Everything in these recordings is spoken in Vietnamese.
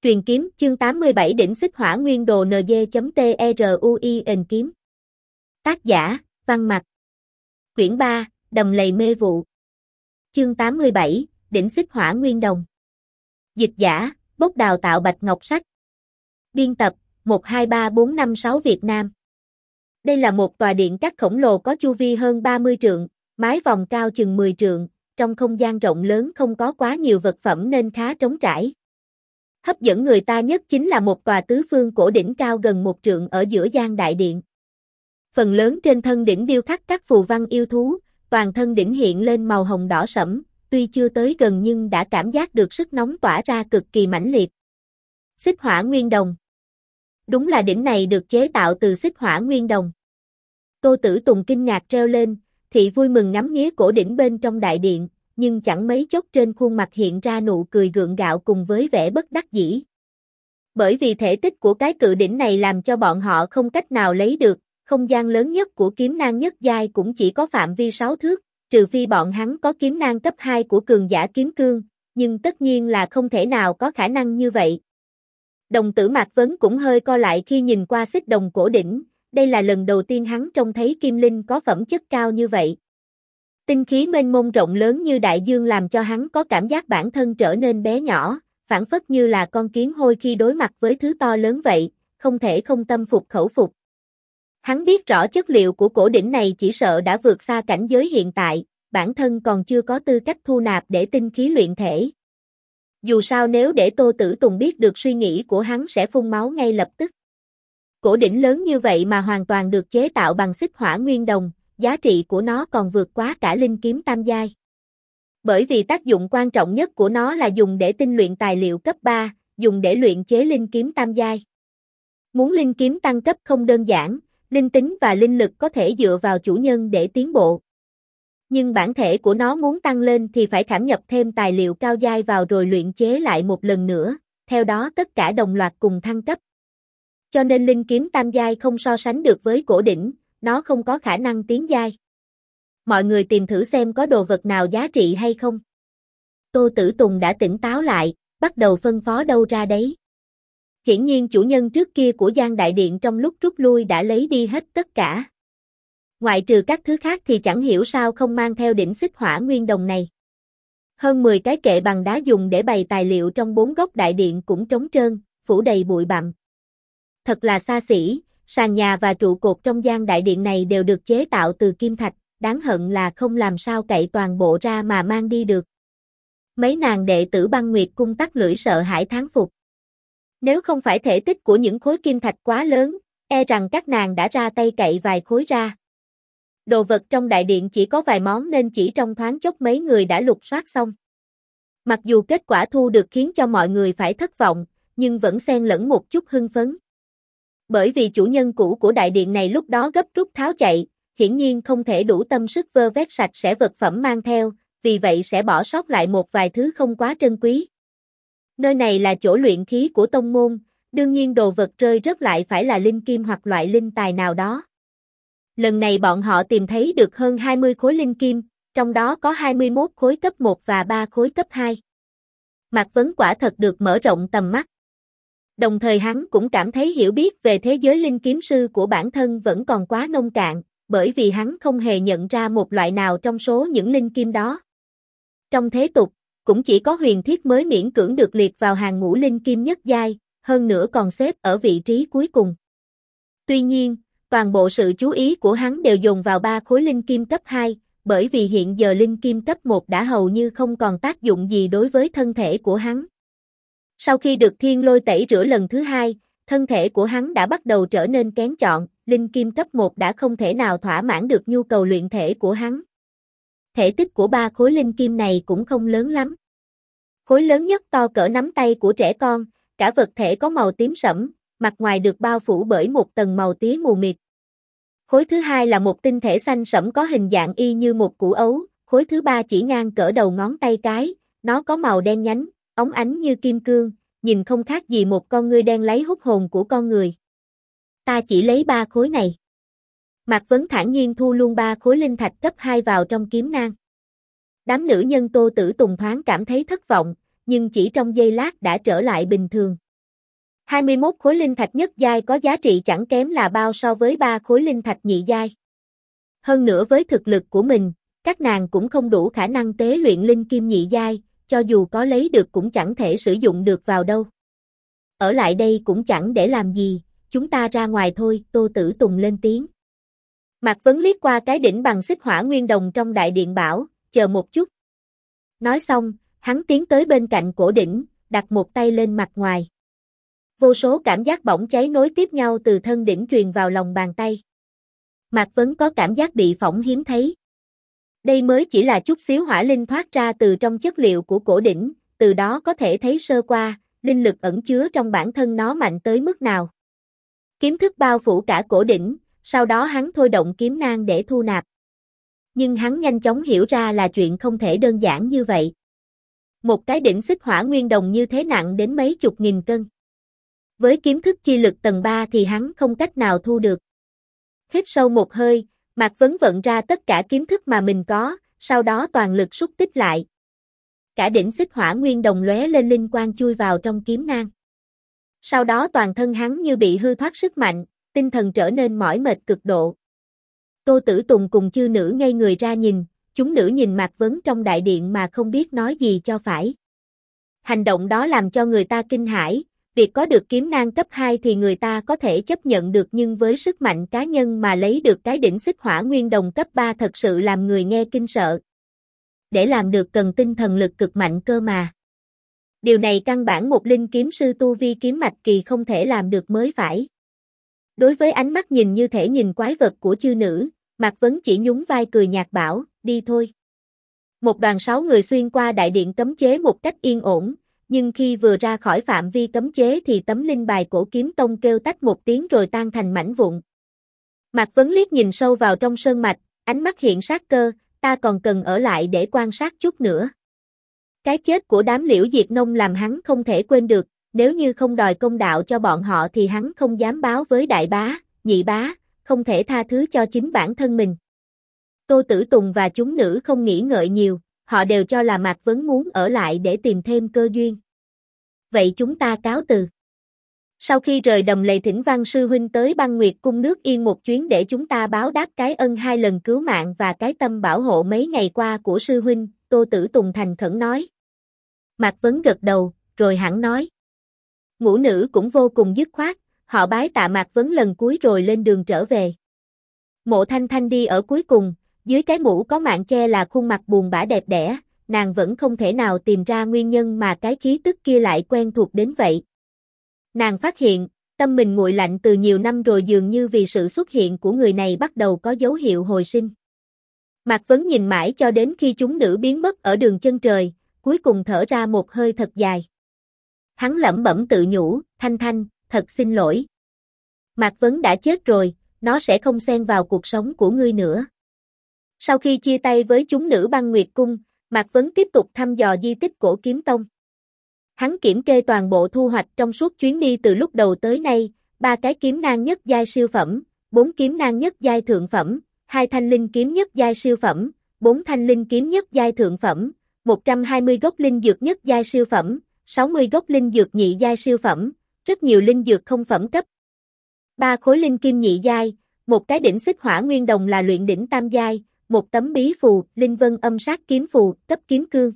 Truyền kiếm chương 87 đỉnh xích hỏa nguyên đồ NG.TRUI kiếm. Tác giả, Văn Mặc. Quyển 3, Đầm lầy mê vụ. Chương 87, đỉnh xích hỏa nguyên đồng. Dịch giả, Bốc đào tạo Bạch Ngọc Sách. Biên tập, 123456 Việt Nam. Đây là một tòa điện các khổng lồ có chu vi hơn 30 trượng, mái vòng cao chừng 10 trượng, trong không gian rộng lớn không có quá nhiều vật phẩm nên khá trống trải. Hấp dẫn người ta nhất chính là một tòa tứ phương cổ đỉnh cao gần 1 trượng ở giữa gian đại điện. Phần lớn trên thân đỉnh điêu khắc các phù văn yêu thú, toàn thân đỉnh hiện lên màu hồng đỏ sẫm, tuy chưa tới gần nhưng đã cảm giác được sức nóng tỏa ra cực kỳ mãnh liệt. Xích hỏa nguyên đồng. Đúng là đỉnh này được chế tạo từ xích hỏa nguyên đồng. Tô Tử Tùng kinh ngạc treo lên, thị vui mừng ngắm nghía cổ đỉnh bên trong đại điện, nhưng chẳng mấy chốc trên khuôn mặt hiện ra nụ cười gượng gạo cùng với vẻ bất đắc dĩ. Bởi vì thể tích của cái cự đỉnh này làm cho bọn họ không cách nào lấy được, không gian lớn nhất của kiếm nang nhất giai cũng chỉ có phạm vi 6 thước, trừ phi bọn hắn có kiếm nang cấp 2 của cường giả kiếm cương, nhưng tất nhiên là không thể nào có khả năng như vậy. Đồng tử Mạc Vấn cũng hơi co lại khi nhìn qua xích đồng cổ đỉnh, đây là lần đầu tiên hắn trông thấy kim linh có phẩm chất cao như vậy. Tinh khí mênh mông rộng lớn như đại dương làm cho hắn có cảm giác bản thân trở nên bé nhỏ, phảng phất như là con kiến hôi khi đối mặt với thứ to lớn vậy, không thể không tâm phục khẩu phục. Hắn biết rõ chất liệu của cổ đỉnh này chỉ sợ đã vượt xa cảnh giới hiện tại, bản thân còn chưa có tư cách thu nạp để tinh khí luyện thể. Dù sao nếu để Tô Tử Tùng biết được suy nghĩ của hắn sẽ phun máu ngay lập tức. Cổ đỉnh lớn như vậy mà hoàn toàn được chế tạo bằng xích hỏa nguyên đồng, giá trị của nó còn vượt quá cả linh kiếm tam giai. Bởi vì tác dụng quan trọng nhất của nó là dùng để tinh luyện tài liệu cấp 3, dùng để luyện chế linh kiếm tam giai. Muốn linh kiếm tăng cấp không đơn giản, linh tính và linh lực có thể dựa vào chủ nhân để tiến bộ. Nhưng bản thể của nó muốn tăng lên thì phải khảm nhập thêm tài liệu cao giai vào rồi luyện chế lại một lần nữa, theo đó tất cả đồng loạt cùng thăng cấp. Cho nên linh kiếm tam giai không so sánh được với cổ đỉnh, nó không có khả năng tiến giai. Mọi người tìm thử xem có đồ vật nào giá trị hay không. Tô Tử Tùng đã tỉnh táo lại, bắt đầu phân phó đâu ra đấy. Hiển nhiên chủ nhân trước kia của gian đại điện trong lúc rút lui đã lấy đi hết tất cả. Ngoại trừ các thứ khác thì chẳng hiểu sao không mang theo đỉnh xích hỏa nguyên đồng này. Hơn 10 cái kệ bằng đá dùng để bày tài liệu trong 4 góc đại điện cũng trống trơn, phủ đầy bụi bặm. Thật là xa xỉ, sàn nhà và trụ cột trong gian đại điện này đều được chế tạo từ kim thạch, đáng hận là không làm sao cậy toàn bộ ra mà mang đi được. Mấy nàng đệ tử Băng Nguyệt cung tắc lưỡi sợ hãi thán phục. Nếu không phải thể tích của những khối kim thạch quá lớn, e rằng các nàng đã ra tay cậy vài khối ra. Đồ vật trong đại điện chỉ có vài món nên chỉ trong thoáng chốc mấy người đã lục soát xong. Mặc dù kết quả thu được khiến cho mọi người phải thất vọng, nhưng vẫn xen lẫn một chút hưng phấn. Bởi vì chủ nhân cũ của đại điện này lúc đó gấp rút tháo chạy, hiển nhiên không thể đủ tâm sức vơ vét sạch sẽ vật phẩm mang theo, vì vậy sẽ bỏ sót lại một vài thứ không quá trân quý. Nơi này là chỗ luyện khí của tông môn, đương nhiên đồ vật rơi rớt lại phải là linh kim hoặc loại linh tài nào đó. Lần này bọn họ tìm thấy được hơn 20 khối linh kim, trong đó có 21 khối cấp 1 và 3 khối cấp 2. Mạc Vấn quả thật được mở rộng tầm mắt. Đồng thời hắn cũng cảm thấy hiểu biết về thế giới linh kiếm sư của bản thân vẫn còn quá nông cạn, bởi vì hắn không hề nhận ra một loại nào trong số những linh kim đó. Trong thế tục, cũng chỉ có huyền thiết mới miễn cưỡng được liệt vào hàng ngũ linh kim nhất giai, hơn nữa còn xếp ở vị trí cuối cùng. Tuy nhiên, toàn bộ sự chú ý của hắn đều dồn vào 3 khối linh kim cấp 2, bởi vì hiện giờ linh kim cấp 1 đã hầu như không còn tác dụng gì đối với thân thể của hắn. Sau khi được thiên lôi tẩy rửa lần thứ 2, thân thể của hắn đã bắt đầu trở nên kén chọn, linh kim cấp 1 đã không thể nào thỏa mãn được nhu cầu luyện thể của hắn. Thể tích của 3 khối linh kim này cũng không lớn lắm. Khối lớn nhất to cỡ nắm tay của trẻ con, cả vật thể có màu tím sẫm, mặt ngoài được bao phủ bởi một tầng màu tía mù mịt. Khối thứ 2 là một tinh thể xanh sẫm có hình dạng y như một củ ấu, khối thứ 3 chỉ ngang cỡ đầu ngón tay cái, nó có màu đen nhánh, óng ánh như kim cương, nhìn không khác gì một con ngươi đen lấy hút hồn của con người. Ta chỉ lấy 3 khối này. Mạc Vấn thản nhiên thu luôn 3 khối linh thạch cấp 2 vào trong kiếm nang. Đám nữ nhân Tô Tử Tùng thoáng cảm thấy thất vọng, nhưng chỉ trong giây lát đã trở lại bình thường. 21 khối linh thạch nhất giai có giá trị chẳng kém là bao so với 3 khối linh thạch nhị giai. Hơn nữa với thực lực của mình, các nàng cũng không đủ khả năng tế luyện linh kim nhị giai, cho dù có lấy được cũng chẳng thể sử dụng được vào đâu. Ở lại đây cũng chẳng để làm gì, chúng ta ra ngoài thôi, Tô Tử Tùng lên tiếng. Mạc Vấn liếc qua cái đỉnh bằng xích hỏa nguyên đồng trong đại điện bảo, chờ một chút. Nói xong, hắn tiến tới bên cạnh cổ đỉnh, đặt một tay lên mặt ngoài. Vô số cảm giác bỏng cháy nối tiếp nhau từ thân đỉnh truyền vào lòng bàn tay. Mạc Vấn có cảm giác bị phỏng hiếm thấy. Đây mới chỉ là chút xíu hỏa linh thoát ra từ trong chất liệu của cổ đỉnh, từ đó có thể thấy sơ qua, linh lực ẩn chứa trong bản thân nó mạnh tới mức nào. Kiếm thức bao phủ cả cổ đỉnh, sau đó hắn thôi động kiếm nang để thu nạp. Nhưng hắn nhanh chóng hiểu ra là chuyện không thể đơn giản như vậy. Một cái đỉnh xích hỏa nguyên đồng như thế nặng đến mấy chục nghìn cân. Với kiếm thức chi lực tầng 3 thì hắn không cách nào thu được. Hít sâu một hơi, Mạc Vấn vận ra tất cả kiếm thức mà mình có, sau đó toàn lực xúc tích lại. Cả đỉnh xích hỏa nguyên đồng lóe lên linh quang chui vào trong kiếm nang. Sau đó toàn thân hắn như bị hư thoát sức mạnh, tinh thần trở nên mỏi mệt cực độ. Tô Tử Tùng cùng chư nữ ngây người ra nhìn, chúng nữ nhìn Mạc Vấn trong đại điện mà không biết nói gì cho phải. Hành động đó làm cho người ta kinh hãi, việc có được kiếm nang cấp 2 thì người ta có thể chấp nhận được nhưng với sức mạnh cá nhân mà lấy được cái đỉnh xích hỏa nguyên đồng cấp 3 thật sự làm người nghe kinh sợ. Để làm được cần tinh thần lực cực mạnh cơ mà. Điều này căn bản một linh kiếm sư tu vi kiếm mạch kỳ không thể làm được mới phải. Đối với ánh mắt nhìn như thể nhìn quái vật của chư nữ, Mạc Vấn chỉ nhún vai cười nhạt bảo, đi thôi. Một đoàn 6 người xuyên qua đại điện cấm chế một cách yên ổn, nhưng khi vừa ra khỏi phạm vi cấm chế thì tấm linh bài cổ kiếm tông kêu tách một tiếng rồi tan thành mảnh vụn. Mạc Vấn liếc nhìn sâu vào trong sơn mạch, ánh mắt hiện sát cơ, ta còn cần ở lại để quan sát chút nữa. Cái chết của đám Liễu Diệt Nông làm hắn không thể quên được, nếu như không đòi công đạo cho bọn họ thì hắn không dám báo với đại bá, nhị bá, không thể tha thứ cho chính bản thân mình. Tô Tử Tùng và chúng nữ không nghĩ ngợi nhiều, họ đều cho là Mạc Vấn muốn ở lại để tìm thêm cơ duyên. Vậy chúng ta cáo từ. Sau khi rời Đầm Lầy thỉnh Văn sư huynh tới Băng Nguyệt cung nước yên một chuyến để chúng ta báo đáp cái ân 2 lần cứu mạng và cái tâm bảo hộ mấy ngày qua của sư huynh, Tô Tử Tùng thành khẩn nói. Mạc Vấn gật đầu, rồi hẳn nói. Ngũ nữ cũng vô cùng dứt khoát, họ bái tạ Mạc Vấn lần cuối rồi lên đường trở về. Mộ Thanh Thanh đi ở cuối cùng, dưới cái mũ có mạng che là khuôn mặt buồn bã đẹp đẽ, nàng vẫn không thể nào tìm ra nguyên nhân mà cái khí tức kia lại quen thuộc đến vậy. Nàng phát hiện, tâm mình nguội lạnh từ nhiều năm rồi dường như vì sự xuất hiện của người này bắt đầu có dấu hiệu hồi sinh. Mạc Vấn nhìn mãi cho đến khi chúng nữ biến mất ở đường chân trời, cuối cùng thở ra một hơi thật dài. Hắn lẩm bẩm tự nhủ, Thanh Thanh, thật xin lỗi. Mạc Vấn đã chết rồi, nó sẽ không xen vào cuộc sống của ngươi nữa. Sau khi chia tay với chúng nữ Băng Nguyệt cung, Mạc Vấn tiếp tục thăm dò di tích cổ kiếm tông. Hắn kiểm kê toàn bộ thu hoạch trong suốt chuyến đi từ lúc đầu tới nay, 3 cái kiếm nang nhất giai siêu phẩm, 4 kiếm nang nhất giai thượng phẩm, 2 thanh linh kiếm nhất giai siêu phẩm, 4 thanh linh kiếm nhất giai thượng phẩm, 120 gốc linh dược nhất giai siêu phẩm, 60 gốc linh dược nhị giai siêu phẩm, rất nhiều linh dược không phẩm cấp. 3 khối linh kim nhị giai, một cái đỉnh xích hỏa nguyên đồng là luyện đỉnh tam giai, một tấm bí phù, linh vân âm sát kiếm phù, cấp kiếm cương.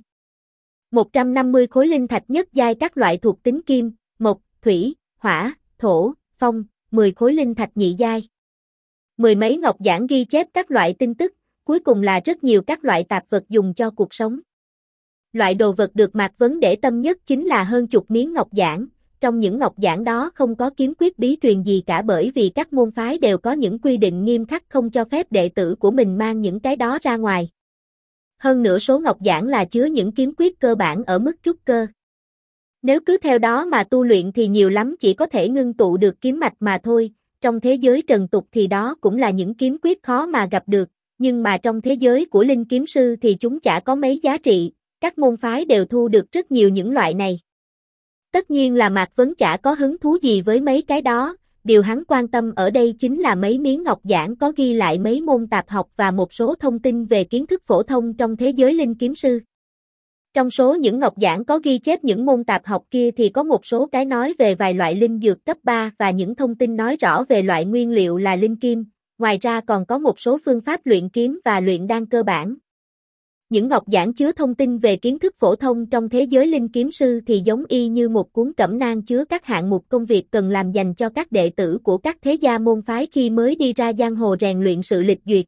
150 khối linh thạch nhất giai các loại thuộc tính kim, mộc, thủy, hỏa, thổ, phong, 10 khối linh thạch nhị giai. 10 mấy ngọc giản ghi chép các loại tin tức, cuối cùng là rất nhiều các loại tạp vật dùng cho cuộc sống. Loại đồ vật được Mạc Vấn để tâm nhất chính là hơn chục miếng ngọc giản, trong những ngọc giản đó không có kiếm quyết bí truyền gì cả bởi vì các môn phái đều có những quy định nghiêm khắc không cho phép đệ tử của mình mang những cái đó ra ngoài. Hơn nữa số ngọc giản là chứa những kiếm quyết cơ bản ở mức trúc cơ. Nếu cứ theo đó mà tu luyện thì nhiều lắm chỉ có thể ngưng tụ được kiếm mạch mà thôi, trong thế giới trần tục thì đó cũng là những kiếm quyết khó mà gặp được, nhưng mà trong thế giới của linh kiếm sư thì chúng chả có mấy giá trị, các môn phái đều thu được rất nhiều những loại này. Tất nhiên là Mạc Vấn chả có hứng thú gì với mấy cái đó, điều hắn quan tâm ở đây chính là mấy miếng ngọc giản có ghi lại mấy môn tạp học và một số thông tin về kiến thức phổ thông trong thế giới linh kiếm sư. Trong số những ngọc giảng có ghi chép những môn tạp học kia thì có một số cái nói về vài loại linh dược cấp 3 và những thông tin nói rõ về loại nguyên liệu là linh kim, ngoài ra còn có một số phương pháp luyện kiếm và luyện đan cơ bản. Những ngọc giảng chứa thông tin về kiến thức phổ thông trong thế giới linh kiếm sư thì giống y như một cuốn cẩm nang chứa các hạng mục công việc cần làm dành cho các đệ tử của các thế gia môn phái khi mới đi ra giang hồ rèn luyện sự lịch duyệt.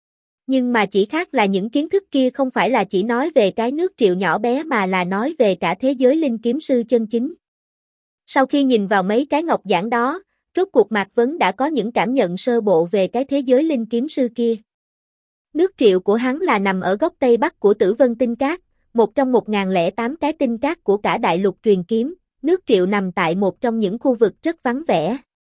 Nhưng mà chỉ khác là những kiến thức kia không phải là chỉ nói về cái nước Triệu nhỏ bé mà là nói về cả thế giới linh kiếm sư chân chính. Sau khi nhìn vào mấy cái ngọc giảng đó, rốt cuộc Mạc Vấn đã có những cảm nhận sơ bộ về cái thế giới linh kiếm sư kia. Nước Triệu của hắn là nằm ở góc Tây Bắc của Tử Vân Tinh Các, một trong 1008 cái tinh các của cả đại lục truyền kiếm, nước Triệu nằm tại một trong những khu vực rất vắng vẻ.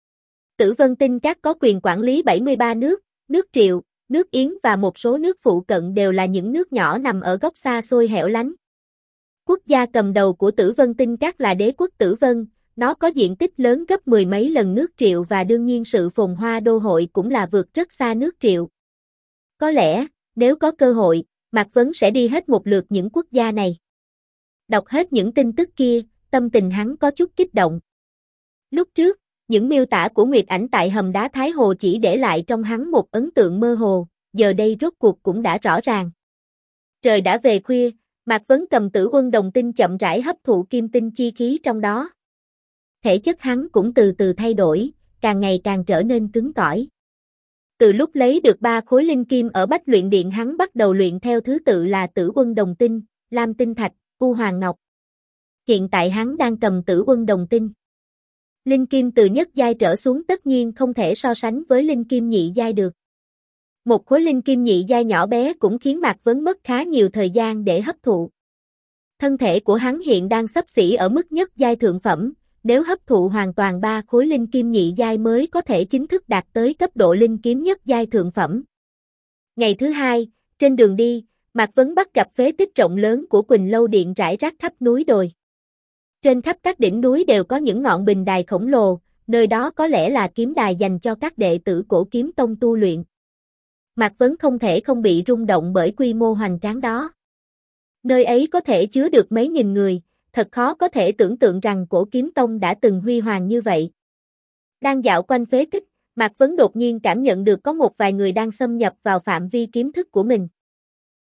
Tử Vân Tinh Các có quyền quản lý 73 nước, nước Triệu, nước Yến và một số nước phụ cận đều là những nước nhỏ nằm ở góc xa xôi hẻo lánh. Quốc gia cầm đầu của Tử Vân Tinh Các là đế quốc Tử Vân, nó có diện tích lớn gấp mười mấy lần nước Triệu và đương nhiên sự phồn hoa đô hội cũng là vượt rất xa nước Triệu. Có lẽ, nếu có cơ hội, Mạc Vấn sẽ đi hết một lượt những quốc gia này. Đọc hết những tin tức kia, tâm tình hắn có chút kích động. Lúc trước, những miêu tả của Nguyệt Ảnh tại hầm đá Thái Hồ chỉ để lại trong hắn một ấn tượng mơ hồ, giờ đây rốt cuộc cũng đã rõ ràng. Trời đã về khuya, Mạc Vấn cầm Tử Quân Đồng Tinh chậm rãi hấp thụ kim tinh chi khí trong đó. Thể chất hắn cũng từ từ thay đổi, càng ngày càng trở nên cứng cỏi. Từ lúc lấy được 3 khối linh kim ở Bách Luyện Điện hắn bắt đầu luyện theo thứ tự là Tử Quân Đồng Tinh, Lam Tinh Thạch, U Hoàng Ngọc. Hiện tại hắn đang cầm Tử Quân Đồng Tinh. Linh kim từ nhất giai trở xuống tất nhiên không thể so sánh với linh kim nhị giai được. Một khối linh kim nhị giai nhỏ bé cũng khiến Mạc Vấn mất khá nhiều thời gian để hấp thụ. Thân thể của hắn hiện đang xấp xỉ ở mức nhất giai thượng phẩm, nếu hấp thụ hoàn toàn 3 khối linh kim nhị giai mới có thể chính thức đạt tới cấp độ linh kiếm nhất giai thượng phẩm. Ngày thứ hai, trên đường đi, Mạc Vấn bắt gặp phế tích rộng lớn của Quỳnh Lâu Điện rải rác khắp núi đồi. Trên khắp các đỉnh núi đều có những ngọn bình đài khổng lồ, nơi đó có lẽ là kiếm đài dành cho các đệ tử Cổ Kiếm Tông tu luyện. Mạc Vấn không thể không bị rung động bởi quy mô hoành tráng đó. Nơi ấy có thể chứa được mấy nghìn người, thật khó có thể tưởng tượng rằng Cổ Kiếm Tông đã từng huy hoàng như vậy. Đang dạo quanh phế tích, Mạc Vấn đột nhiên cảm nhận được có một vài người đang xâm nhập vào phạm vi kiếm thức của mình.